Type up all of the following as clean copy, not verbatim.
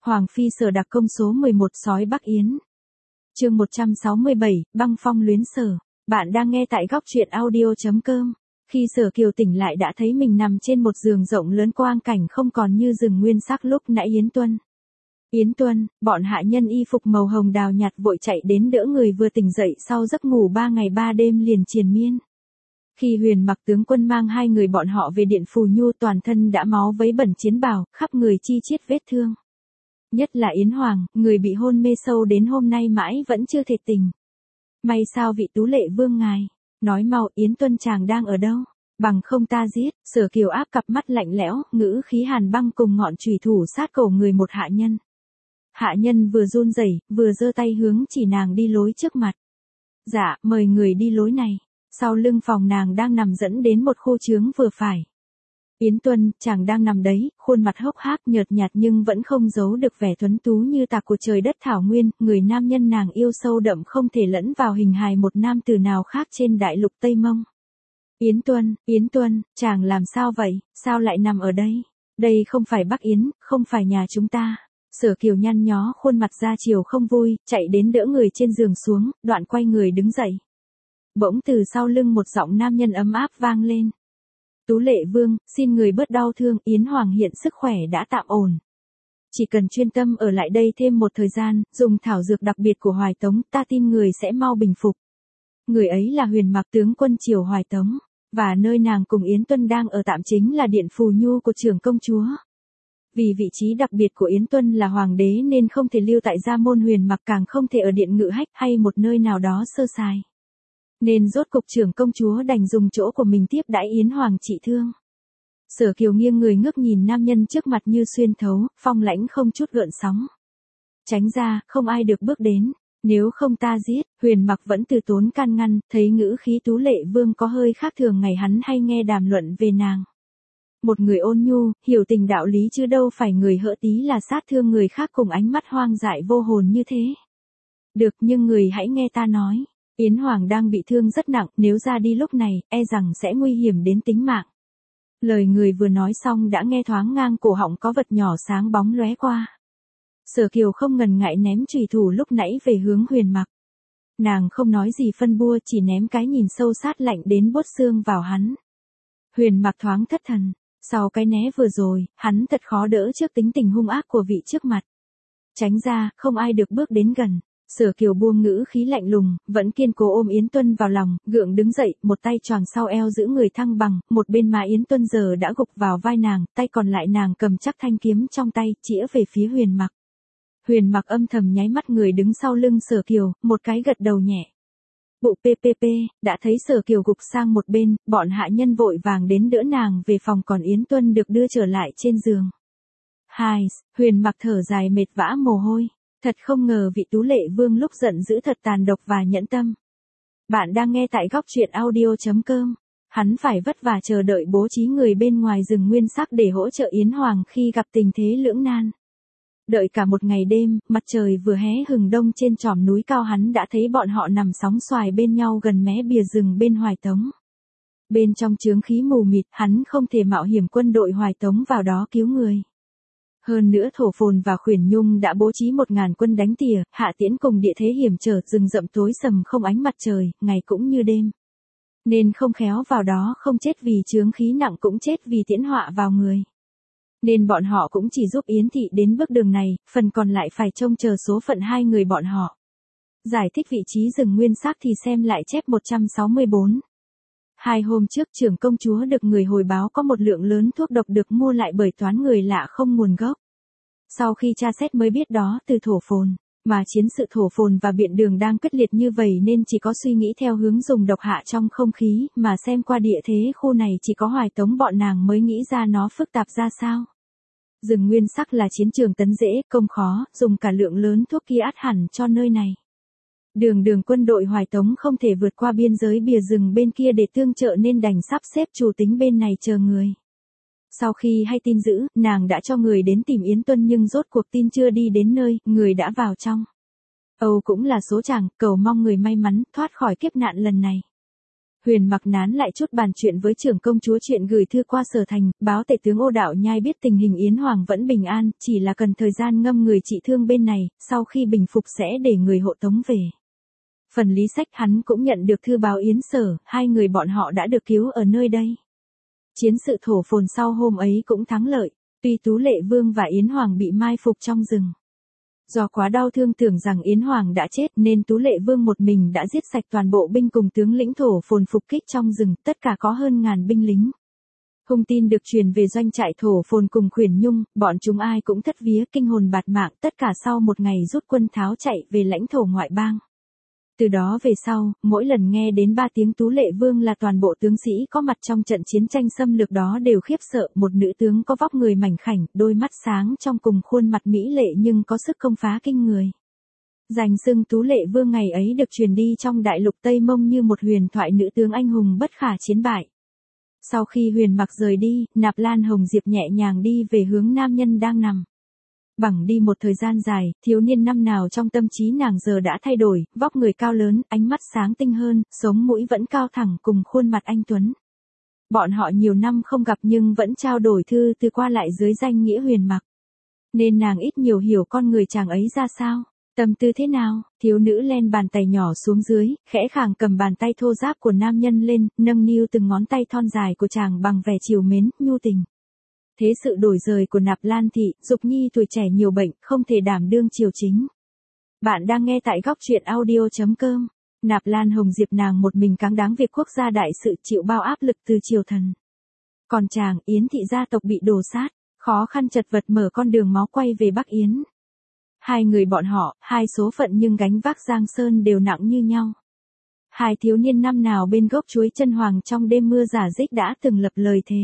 Hoàng phi Sở đặc công số 11 sói Bắc Yến. Chương 167, băng phong luyến Sở. Bạn đang nghe tại góc truyện audio.com. Khi Sở Kiều tỉnh lại đã thấy mình nằm trên một giường rộng lớn, quang cảnh không còn như rừng nguyên sắc lúc nãy. Yến Tuân, bọn hạ nhân y phục màu hồng đào nhạt vội chạy đến đỡ người vừa tỉnh dậy sau giấc ngủ 3 ngày 3 đêm liền triền miên. Khi Huyền Mặc tướng quân mang hai người bọn họ về điện Phù Nhu, toàn thân đã máu vấy bẩn chiến bào, khắp người chi chít vết thương. Nhất là Yến Hoàng, người bị hôn mê sâu đến hôm nay mãi vẫn chưa thể tỉnh. May sao vị tú lệ vương ngài, nói mau Yến Tuân chàng đang ở đâu, bằng không ta giết. Sở Kiều áp cặp mắt lạnh lẽo, ngữ khí hàn băng cùng ngọn chùy thủ sát cổ người một hạ nhân. Hạ nhân vừa run rẩy, vừa giơ tay hướng chỉ nàng đi lối trước mặt. Dạ, mời người đi lối này. Sau lưng phòng nàng đang nằm dẫn đến một khu chướng vừa phải. Yến Tuân, chàng đang nằm đấy, khuôn mặt hốc hác nhợt nhạt nhưng vẫn không giấu được vẻ tuấn tú như tạc của trời đất thảo nguyên. Người nam nhân nàng yêu sâu đậm không thể lẫn vào hình hài một nam tử nào khác trên đại lục Tây Mông. Yến Tuân, chàng làm sao vậy, sao lại nằm ở đây? Đây không phải Bắc Yến, không phải nhà chúng ta. Sở Kiều nhăn nhó khuôn mặt ra chiều không vui, chạy đến đỡ người trên giường xuống, đoạn quay người đứng dậy. Bỗng từ sau lưng một giọng nam nhân ấm áp vang lên. Tú lệ vương, xin người bớt đau thương, Yến Hoàng hiện sức khỏe đã tạm ổn. Chỉ cần chuyên tâm ở lại đây thêm một thời gian, dùng thảo dược đặc biệt của Hoài Tống, ta tin người sẽ mau bình phục. Người ấy là Huyền Mặc tướng quân triều Hoài Tống, và nơi nàng cùng Yến Tuân đang ở tạm chính là điện Phù Nhu của trưởng công chúa. Vì vị trí đặc biệt của Yến Tuân là hoàng đế nên không thể lưu tại gia môn Huyền Mặc, càng không thể ở điện Ngự Hách hay một nơi nào đó sơ sài. Nên rốt cục trưởng công chúa đành dùng chỗ của mình tiếp đãi Yến Hoàng trị thương. Sở Kiều nghiêng người ngước nhìn nam nhân trước mặt như xuyên thấu, phong lãnh không chút gợn sóng. Tránh ra, không ai được bước đến, nếu không ta giết. Huyền Mặc vẫn từ tốn can ngăn, thấy ngữ khí tú lệ vương có hơi khác thường ngày hắn hay nghe đàm luận về nàng. Một người ôn nhu, hiểu tình đạo lý chứ đâu phải người hỡ tí là sát thương người khác cùng ánh mắt hoang dại vô hồn như thế. Được, nhưng người hãy nghe ta nói. Yến Hoàng đang bị thương rất nặng, nếu ra đi lúc này, e rằng sẽ nguy hiểm đến tính mạng. Lời người vừa nói xong đã nghe thoáng ngang cổ họng có vật nhỏ sáng bóng lóe qua. Sở Kiều không ngần ngại ném chùy thủ lúc nãy về hướng Huyền Mặc. Nàng không nói gì phân bua, chỉ ném cái nhìn sâu sát lạnh đến buốt xương vào hắn. Huyền Mặc thoáng thất thần, sau cái né vừa rồi, hắn thật khó đỡ trước tính tình hung ác của vị trước mặt. Tránh ra, không ai được bước đến gần. Sở Kiều buông ngữ khí lạnh lùng, vẫn kiên cố ôm Yến Tuân vào lòng, gượng đứng dậy, một tay choàng sau eo giữ người thăng bằng, một bên má Yến Tuân giờ đã gục vào vai nàng, tay còn lại nàng cầm chắc thanh kiếm trong tay, chĩa về phía Huyền Mặc. Huyền Mặc âm thầm nháy mắt, người đứng sau lưng Sở Kiều, một cái gật đầu nhẹ. Bụ ppp, đã thấy Sở Kiều gục sang một bên, bọn hạ nhân vội vàng đến đỡ nàng về phòng, còn Yến Tuân được đưa trở lại trên giường. Huyền Mặc thở dài mệt vã mồ hôi. Thật không ngờ vị tú lệ vương lúc giận dữ thật tàn độc và nhẫn tâm. Bạn đang nghe tại góc truyện audio.com. Hắn phải vất vả chờ đợi bố trí người bên ngoài rừng nguyên sắc để hỗ trợ Yến Hoàng khi gặp tình thế lưỡng nan. Đợi cả một ngày đêm, mặt trời vừa hé hừng đông trên chòm núi cao, hắn đã thấy bọn họ nằm sóng xoài bên nhau gần mé bìa rừng bên Hoài Tống. Bên trong chướng khí mù mịt, hắn không thể mạo hiểm quân đội Hoài Tống vào đó cứu người. Hơn nữa Thổ Phồn và Khuyển Nhung đã bố trí 1000 quân đánh tỉa, hạ tiễn cùng địa thế hiểm trở, rừng rậm tối sầm không ánh mặt trời, ngày cũng như đêm. Nên không khéo vào đó không chết vì chướng khí nặng cũng chết vì tiễn họa vào người. Nên bọn họ cũng chỉ giúp Yến Thị đến bước đường này, phần còn lại phải trông chờ số phận hai người bọn họ. Giải thích vị trí rừng nguyên sắc thì xem lại chép 164. 2 hôm trước trưởng công chúa được người hồi báo có một lượng lớn thuốc độc được mua lại bởi toán người lạ không nguồn gốc. Sau khi tra xét mới biết đó từ Thổ Phồn, mà chiến sự Thổ Phồn và Biện Đường đang quyết liệt như vậy nên chỉ có suy nghĩ theo hướng dùng độc hạ trong không khí, mà xem qua địa thế khu này chỉ có Hoài Tống bọn nàng mới nghĩ ra nó phức tạp ra sao. Rừng nguyên sắc là chiến trường tấn dễ, công khó, dùng cả lượng lớn thuốc kia ắt hẳn cho nơi này. Đường quân đội Hoài Tống không thể vượt qua biên giới bìa rừng bên kia để tương trợ nên đành sắp xếp chủ tính bên này chờ người. Sau khi hay tin dữ, nàng đã cho người đến tìm Yến Tuân nhưng rốt cuộc tin chưa đi đến nơi, người đã vào trong. Âu cũng là số chàng, cầu mong người may mắn thoát khỏi kiếp nạn lần này. Huyền Mặc nán lại chút bàn chuyện với trưởng công chúa chuyện gửi thư qua Sở Thành, báo tể tướng Ô Đạo Nhai biết tình hình Yến Hoàng vẫn bình an, chỉ là cần thời gian ngâm người trị thương bên này, sau khi bình phục sẽ để người hộ tống về. Phần Lý Sách hắn cũng nhận được thư báo Yến Sở, hai người bọn họ đã được cứu ở nơi đây. Chiến sự thổ phồn sau hôm ấy cũng thắng lợi, tuy Tú Lệ Vương và Yến Hoàng bị mai phục trong rừng. Do quá đau thương tưởng rằng Yến Hoàng đã chết nên Tú Lệ Vương một mình đã giết sạch toàn bộ binh cùng tướng lĩnh thổ phồn phục kích trong rừng, tất cả có hơn 1000 binh lính. Hung tin được truyền về doanh trại thổ phồn cùng Khuyển Nhung, bọn chúng ai cũng thất vía kinh hồn bạt mạng, tất cả sau một ngày rút quân tháo chạy về lãnh thổ ngoại bang. Từ đó về sau, mỗi lần nghe đến 3 tiếng Tú Lệ Vương là toàn bộ tướng sĩ có mặt trong trận chiến tranh xâm lược đó đều khiếp sợ, một nữ tướng có vóc người mảnh khảnh, đôi mắt sáng trong cùng khuôn mặt mỹ lệ nhưng có sức công phá kinh người. Danh xưng Tú Lệ Vương ngày ấy được truyền đi trong đại lục Tây Mông như một huyền thoại nữ tướng anh hùng bất khả chiến bại. Sau khi Huyền Mặc rời đi, Nạp Lan Hồng Diệp nhẹ nhàng đi về hướng nam nhân đang nằm. Bằng đi một thời gian dài, thiếu niên năm nào trong tâm trí nàng giờ đã thay đổi, vóc người cao lớn, ánh mắt sáng tinh hơn, sống mũi vẫn cao thẳng cùng khuôn mặt anh tuấn. Bọn họ nhiều năm không gặp nhưng vẫn trao đổi thư từ qua lại dưới danh nghĩa Huyền Mặc. Nên nàng ít nhiều hiểu con người chàng ấy ra sao, tâm tư thế nào. Thiếu nữ len bàn tay nhỏ xuống dưới, khẽ khàng cầm bàn tay thô ráp của nam nhân lên, nâng niu từng ngón tay thon dài của chàng bằng vẻ trìu mến, nhu tình. Thế sự đổi rời của Nạp Lan thị, Dục Nhi tuổi trẻ nhiều bệnh, không thể đảm đương triều chính. Bạn đang nghe tại góc truyện audio.com. Nạp Lan Hồng Diệp nàng một mình cáng đáng việc quốc gia đại sự, chịu bao áp lực từ triều thần. Còn chàng, Yến thị gia tộc bị đổ sát, khó khăn chật vật mở con đường máu quay về Bắc Yến. Hai người bọn họ, hai số phận nhưng gánh vác giang sơn đều nặng như nhau. Hai thiếu niên năm nào bên gốc chuối chân hoàng trong đêm mưa rả rích đã từng lập lời thề.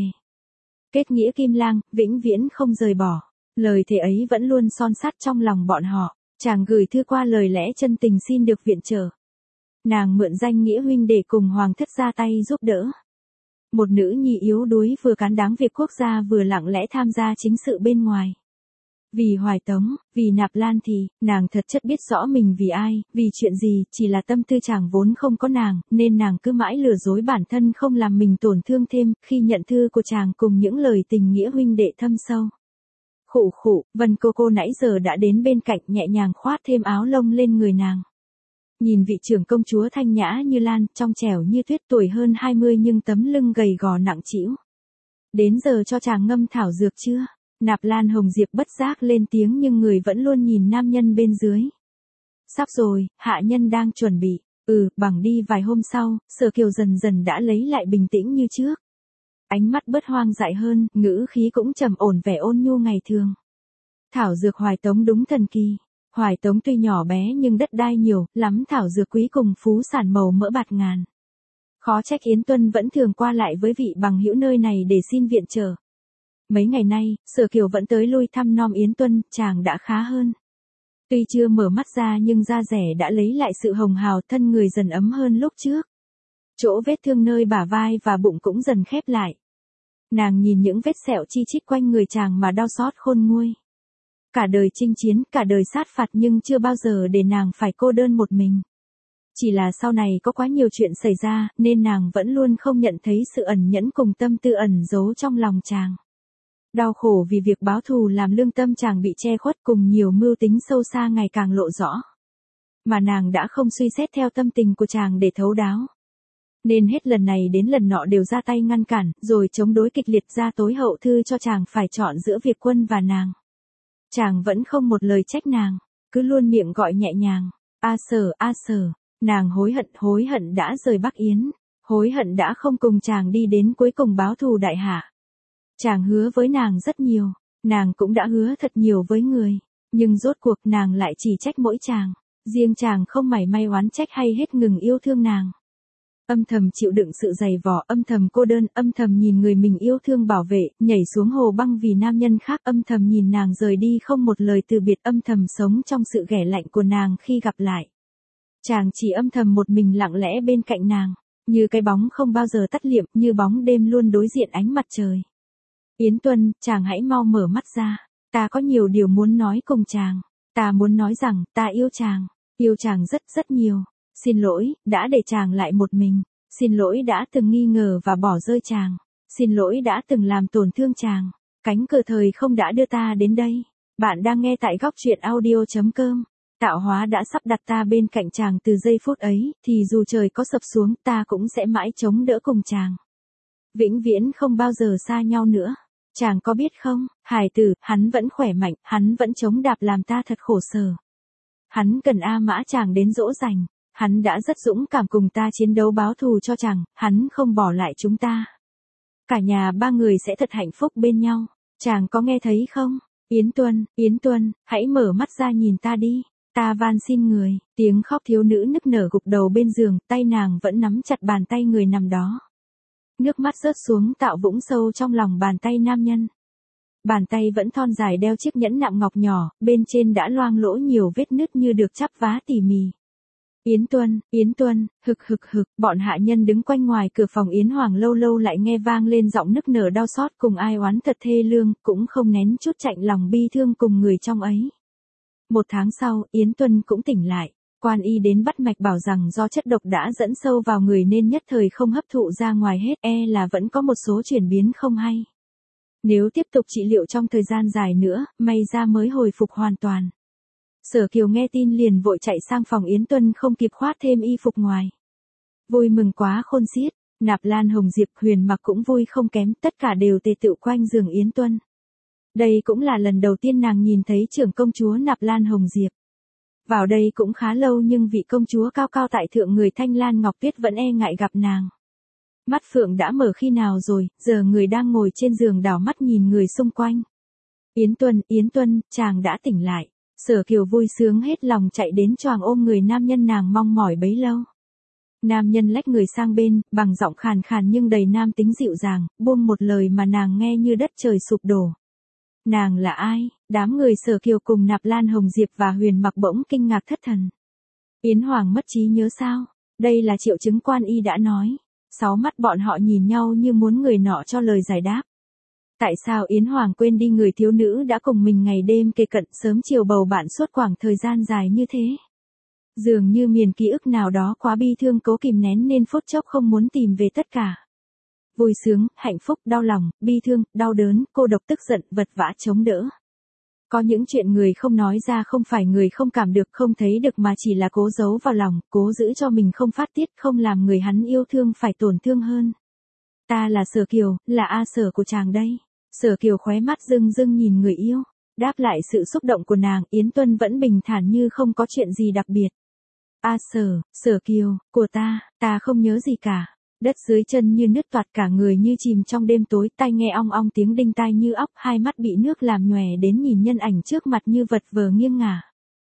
Kết nghĩa kim lang, vĩnh viễn không rời bỏ. Lời thề ấy vẫn luôn son sắt trong lòng bọn họ. Chàng gửi thư qua lời lẽ chân tình xin được viện trợ. Nàng mượn danh nghĩa huynh để cùng hoàng thất ra tay giúp đỡ. Một nữ nhi yếu đuối vừa cán đáng việc quốc gia vừa lặng lẽ tham gia chính sự bên ngoài. Vì Hoài Tống, vì Nạp Lan thì, nàng thật chất biết rõ mình vì ai, vì chuyện gì, chỉ là tâm tư chàng vốn không có nàng, nên nàng cứ mãi lừa dối bản thân không làm mình tổn thương thêm, khi nhận thư của chàng cùng những lời tình nghĩa huynh đệ thâm sâu. Khụ khụ, Vân cô nãy giờ đã đến bên cạnh nhẹ nhàng khoát thêm áo lông lên người nàng. Nhìn vị trưởng công chúa thanh nhã như lan, trong trẻo như tuyết, tuổi hơn 20 nhưng tấm lưng gầy gò nặng trĩu. Đến giờ cho chàng ngâm thảo dược chưa? Nạp Lan Hồng Diệp bất giác lên tiếng nhưng người vẫn luôn nhìn nam nhân bên dưới. Sắp rồi, hạ nhân đang chuẩn bị. Bằng đi vài hôm sau, Sở Kiều dần dần đã lấy lại bình tĩnh như trước. Ánh mắt bớt hoang dại hơn, ngữ khí cũng trầm ổn vẻ ôn nhu ngày thường. Thảo dược Hoài Tống đúng thần kỳ. Hoài Tống tuy nhỏ bé nhưng đất đai nhiều, lắm thảo dược quý cùng phú sản màu mỡ bạt ngàn. Khó trách Yến Tuân vẫn thường qua lại với vị bằng hữu nơi này để xin viện trợ. Mấy ngày nay, Sở Kiều vẫn tới lui thăm nom Yến Tuân, chàng đã khá hơn. Tuy chưa mở mắt ra nhưng da rẻ đã lấy lại sự hồng hào, thân người dần ấm hơn lúc trước. Chỗ vết thương nơi bả vai và bụng cũng dần khép lại. Nàng nhìn những vết sẹo chi chít quanh người chàng mà đau xót khôn nguôi. Cả đời chinh chiến, cả đời sát phạt nhưng chưa bao giờ để nàng phải cô đơn một mình. Chỉ là sau này có quá nhiều chuyện xảy ra, nên nàng vẫn luôn không nhận thấy sự ẩn nhẫn cùng tâm tư ẩn giấu trong lòng chàng. Đau khổ vì việc báo thù làm lương tâm chàng bị che khuất cùng nhiều mưu tính sâu xa ngày càng lộ rõ. Mà nàng đã không suy xét theo tâm tình của chàng để thấu đáo. Nên hết lần này đến lần nọ đều ra tay ngăn cản, rồi chống đối kịch liệt ra tối hậu thư cho chàng phải chọn giữa Việt Quân và nàng. Chàng vẫn không một lời trách nàng, cứ luôn miệng gọi nhẹ nhàng, a Sở, nàng hối hận đã rời Bắc Yến, hối hận đã không cùng chàng đi đến cuối cùng báo thù đại hạ. Chàng hứa với nàng rất nhiều, nàng cũng đã hứa thật nhiều với người, nhưng rốt cuộc nàng lại chỉ trách mỗi chàng, riêng chàng không mảy may oán trách hay hết ngừng yêu thương nàng. Âm thầm chịu đựng sự dày vò, âm thầm cô đơn, âm thầm nhìn người mình yêu thương bảo vệ, nhảy xuống hồ băng vì nam nhân khác, âm thầm nhìn nàng rời đi không một lời từ biệt, âm thầm sống trong sự ghẻ lạnh của nàng khi gặp lại. Chàng chỉ âm thầm một mình lặng lẽ bên cạnh nàng, như cái bóng không bao giờ tắt liệm, như bóng đêm luôn đối diện ánh mặt trời. Yến Tuân, chàng hãy mau mở mắt ra, ta có nhiều điều muốn nói cùng chàng, ta muốn nói rằng, ta yêu chàng rất rất nhiều, xin lỗi, đã để chàng lại một mình. Xin lỗi đã từng nghi ngờ và bỏ rơi chàng. Xin lỗi đã từng làm tổn thương chàng. Cánh cửa thời không đã đưa ta đến đây. Bạn đang nghe tại góc truyện audio.com. Tạo hóa đã sắp đặt ta bên cạnh chàng từ giây phút ấy, thì dù trời có sập xuống ta cũng sẽ mãi chống đỡ cùng chàng. Vĩnh viễn không bao giờ xa nhau nữa. Chàng có biết không, hài tử, hắn vẫn khỏe mạnh, hắn vẫn chống đạp làm ta thật khổ sở. Hắn cần A Mã chàng đến dỗ dành. Hắn đã rất dũng cảm cùng ta chiến đấu báo thù cho chàng, hắn không bỏ lại chúng ta. Cả nhà ba người sẽ thật hạnh phúc bên nhau. Chàng có nghe thấy không? Yến Tuân, hãy mở mắt ra nhìn ta đi. Ta van xin người. Tiếng khóc thiếu nữ nức nở gục đầu bên giường, tay nàng vẫn nắm chặt bàn tay người nằm đó. Nước mắt rớt xuống tạo vũng sâu trong lòng bàn tay nam nhân. Bàn tay vẫn thon dài đeo chiếc nhẫn nạm ngọc nhỏ, bên trên đã loang lỗ nhiều vết nứt như được chắp vá tỉ mỉ. Yến Tuân, hực, bọn hạ nhân đứng quanh ngoài cửa phòng Yến Hoàng lâu lâu lại nghe vang lên giọng nức nở đau xót cùng ai oán thật thê lương, cũng không nén chút chạnh lòng bi thương cùng người trong ấy. 1 tháng sau, Yến Tuân cũng tỉnh lại. Quan y đến bắt mạch bảo rằng do chất độc đã dẫn sâu vào người nên nhất thời không hấp thụ ra ngoài hết, là vẫn có một số chuyển biến không hay. Nếu tiếp tục trị liệu trong thời gian dài nữa, may ra mới hồi phục hoàn toàn. Sở Kiều nghe tin liền vội chạy sang phòng Yến Tuân không kịp khoác thêm y phục ngoài. Vui mừng quá khôn xiết, Nạp Lan Hồng Diệp, Huyền Mặc cũng vui không kém, tất cả đều tề tựu quanh giường Yến Tuân. Đây cũng là lần đầu tiên nàng nhìn thấy trưởng công chúa Nạp Lan Hồng Diệp. Vào đây cũng khá lâu nhưng vị công chúa cao cao tại thượng người Thanh Lan Ngọc Tuyết vẫn e ngại gặp nàng. Mắt phượng đã mở khi nào rồi, giờ người đang ngồi trên giường đảo mắt nhìn người xung quanh. Yến Tuân, chàng đã tỉnh lại. Sở Kiều vui sướng hết lòng chạy đến choàng ôm người nam nhân nàng mong mỏi bấy lâu. Nam nhân lách người sang bên, bằng giọng khàn khàn nhưng đầy nam tính dịu dàng, buông một lời mà nàng nghe như đất trời sụp đổ. Nàng là ai? Đám người Sở Kiều cùng Nạp Lan Hồng Diệp và Huyền Mặc bỗng kinh ngạc thất thần. Yến Hoàng mất trí nhớ sao? Đây là triệu chứng quan y đã nói. 6 mắt bọn họ nhìn nhau như muốn người nọ cho lời giải đáp. Tại sao Yến Hoàng quên đi người thiếu nữ đã cùng mình ngày đêm kề cận sớm chiều bầu bạn suốt khoảng thời gian dài như thế? Dường như miền ký ức nào đó quá bi thương cố kìm nén nên phút chốc không muốn tìm về tất cả. Vui sướng, hạnh phúc, đau lòng, bi thương, đau đớn, cô độc tức giận, vật vã chống đỡ. Có những chuyện người không nói ra không phải người không cảm được không thấy được mà chỉ là cố giấu vào lòng, cố giữ cho mình không phát tiết không làm người hắn yêu thương phải tổn thương hơn. Ta là Sở Kiều, là A Sở của chàng đây. Sở Kiều khóe mắt rưng rưng nhìn người yêu. Đáp lại sự xúc động của nàng, Yến Tuân vẫn bình thản như không có chuyện gì đặc biệt. A Sở Kiều, của ta không nhớ gì cả. Đất dưới chân như nứt toạc cả người như chìm trong đêm tối, tai nghe ong ong tiếng đinh tai như óc, hai mắt bị nước làm nhòe đến nhìn nhân ảnh trước mặt như vật vờ nghiêng ngả.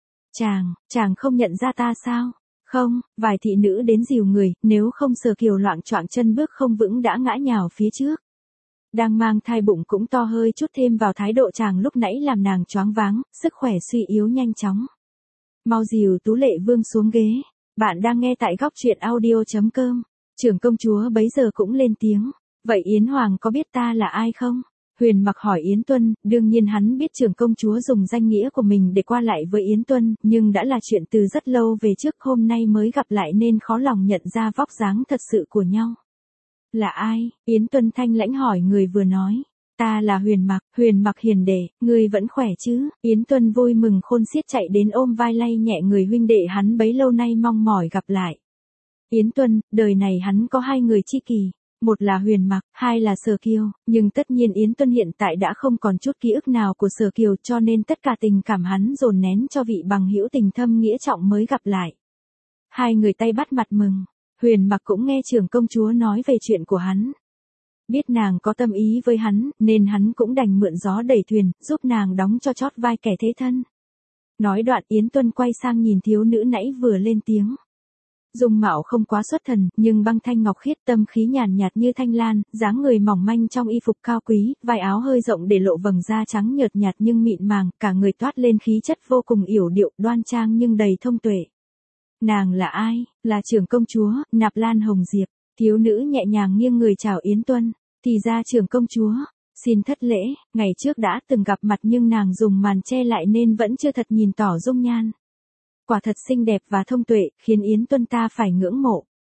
Chàng không nhận ra ta sao? Không, vài thị nữ đến dìu người, nếu không Sở Kiều loạng choạng chân bước không vững đã ngã nhào phía trước. Đang mang thai bụng cũng to hơi chút thêm vào thái độ chàng lúc nãy làm nàng choáng váng, sức khỏe suy yếu nhanh chóng. Mau dìu Tú Lệ Vương xuống ghế. Bạn đang nghe tại góc truyện audio.com. Trưởng công chúa bấy giờ cũng lên tiếng. Vậy Yến Hoàng có biết ta là ai không? Huyền Mặc hỏi Yến Tuân, đương nhiên hắn biết trưởng công chúa dùng danh nghĩa của mình để qua lại với Yến Tuân, nhưng đã là chuyện từ rất lâu về trước, hôm nay mới gặp lại nên khó lòng nhận ra vóc dáng thật sự của nhau. Là ai? Yến Tuân thanh lãnh hỏi người vừa nói. Ta là Huyền Mặc hiền đệ, ngươi vẫn khỏe chứ? Yến Tuân vui mừng khôn xiết chạy đến ôm vai lay nhẹ người huynh đệ hắn bấy lâu nay mong mỏi gặp lại. Yến Tuân, đời này hắn có 2 người tri kỷ, một là Huyền Mặc, 2 là Sở Kiều, nhưng tất nhiên Yến Tuân hiện tại đã không còn chút ký ức nào của Sở Kiều cho nên tất cả tình cảm hắn dồn nén cho vị bằng hữu tình thâm nghĩa trọng mới gặp lại. 2 người tay bắt mặt mừng, Huyền Mặc cũng nghe trưởng công chúa nói về chuyện của hắn. Biết nàng có tâm ý với hắn, nên hắn cũng đành mượn gió đẩy thuyền, giúp nàng đóng cho chót vai kẻ thế thân. Nói đoạn Yến Tuân quay sang nhìn thiếu nữ nãy vừa lên tiếng. Dung mạo không quá xuất thần, nhưng băng thanh ngọc khiết, tâm khí nhàn nhạt như thanh lan, dáng người mỏng manh trong y phục cao quý, vai áo hơi rộng để lộ vầng da trắng nhợt nhạt nhưng mịn màng, cả người toát lên khí chất vô cùng yểu điệu, đoan trang nhưng đầy thông tuệ. Nàng là ai? Là trưởng công chúa, Nạp Lan Hồng Diệp. Thiếu nữ nhẹ nhàng nghiêng người chào Yến Tuân. Thì ra trưởng công chúa, xin thất lễ, ngày trước đã từng gặp mặt nhưng nàng dùng màn che lại nên vẫn chưa thật nhìn tỏ dung nhan. Quả thật xinh đẹp và thông tuệ, khiến Yến Tuân ta phải ngưỡng mộ.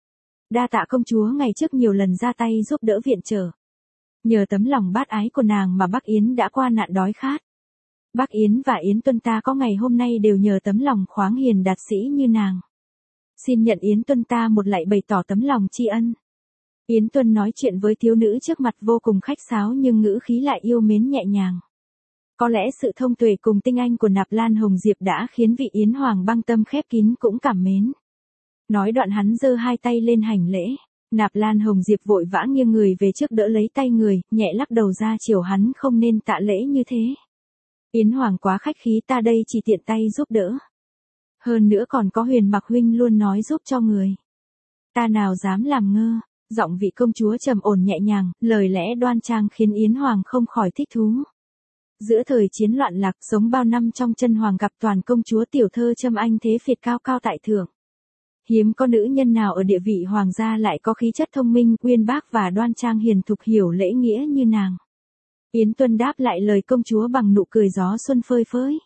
Đa tạ công chúa ngày trước nhiều lần ra tay giúp đỡ viện trợ. Nhờ tấm lòng bác ái của nàng mà Bắc Yến đã qua nạn đói khát. Bắc Yến và Yến Tuân ta có ngày hôm nay đều nhờ tấm lòng khoáng hiền đạt sĩ như nàng. Xin nhận Yến Tuân ta một lạy bày tỏ tấm lòng tri ân. Yến Tuân nói chuyện với thiếu nữ trước mặt vô cùng khách sáo nhưng ngữ khí lại yêu mến nhẹ nhàng. Có lẽ sự thông tuệ cùng tinh anh của Nạp Lan Hồng Diệp đã khiến vị Yến Hoàng băng tâm khép kín cũng cảm mến. Nói đoạn hắn giơ hai tay lên hành lễ. Nạp Lan Hồng Diệp vội vã nghiêng người về trước đỡ lấy tay người, nhẹ lắc đầu ra chiều hắn không nên tạ lễ như thế. Yến Hoàng quá khách khí, ta đây chỉ tiện tay giúp đỡ. Hơn nữa còn có Huyền Mặc huynh luôn nói giúp cho người. Ta nào dám làm ngơ. Giọng vị công chúa trầm ổn nhẹ nhàng, lời lẽ đoan trang khiến Yến Hoàng không khỏi thích thú. Giữa thời chiến loạn lạc, sống bao năm trong chân hoàng gặp toàn công chúa tiểu thơ châm anh thế phiệt cao cao tại thượng. Hiếm có nữ nhân nào ở địa vị hoàng gia lại có khí chất thông minh, uyên bác và đoan trang hiền thục hiểu lễ nghĩa như nàng. Yến Tuân đáp lại lời công chúa bằng nụ cười gió xuân phơi phới.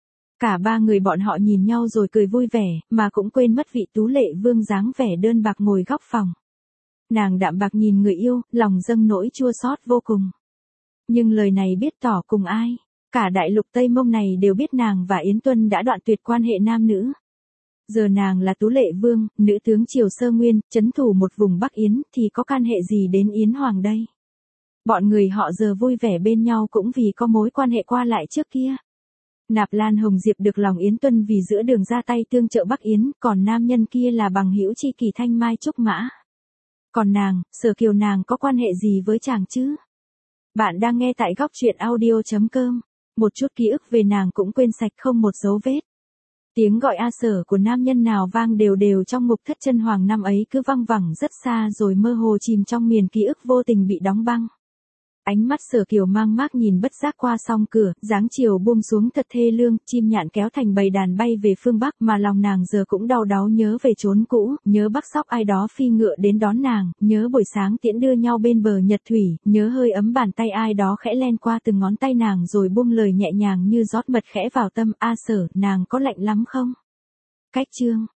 Cả ba người bọn họ nhìn nhau rồi cười vui vẻ, mà cũng quên mất vị tú lệ vương dáng vẻ đơn bạc ngồi góc phòng. Nàng đạm bạc nhìn người yêu, lòng dâng nỗi chua xót vô cùng. Nhưng lời này biết tỏ cùng ai? Cả đại lục Tây Mông này đều biết nàng và Yến Tuân đã đoạn tuyệt quan hệ nam nữ. Giờ nàng là tú lệ vương, nữ tướng Triều Sơ Nguyên, trấn thủ một vùng Bắc Yến thì có can hệ gì đến Yến Hoàng đây? Bọn người họ giờ vui vẻ bên nhau cũng vì có mối quan hệ qua lại trước kia. Nạp Lan Hồng Diệp được lòng Yến Tuân vì giữa đường ra tay tương trợ Bắc Yến, còn nam nhân kia là bằng hữu tri kỷ Thanh Mai Trúc Mã. Còn nàng, Sở Kiều nàng có quan hệ gì với chàng chứ? Bạn đang nghe tại góc truyện audio.com. Một chút ký ức về nàng cũng quên sạch không một dấu vết. Tiếng gọi a sở của nam nhân nào vang đều đều trong ngục thất chân hoàng năm ấy cứ văng vẳng rất xa rồi mơ hồ chìm trong miền ký ức vô tình bị đóng băng. Ánh mắt Sở Kiều mang mác nhìn bất giác qua song cửa, dáng chiều buông xuống thật thê lương, chim nhạn kéo thành bầy đàn bay về phương Bắc mà lòng nàng giờ cũng đau đáu nhớ về chốn cũ, nhớ Bắc Sóc ai đó phi ngựa đến đón nàng, nhớ buổi sáng tiễn đưa nhau bên bờ nhật thủy, nhớ hơi ấm bàn tay ai đó khẽ len qua từng ngón tay nàng rồi buông lời nhẹ nhàng như rót mật khẽ vào tâm, a Sở, nàng có lạnh lắm không? Cách chương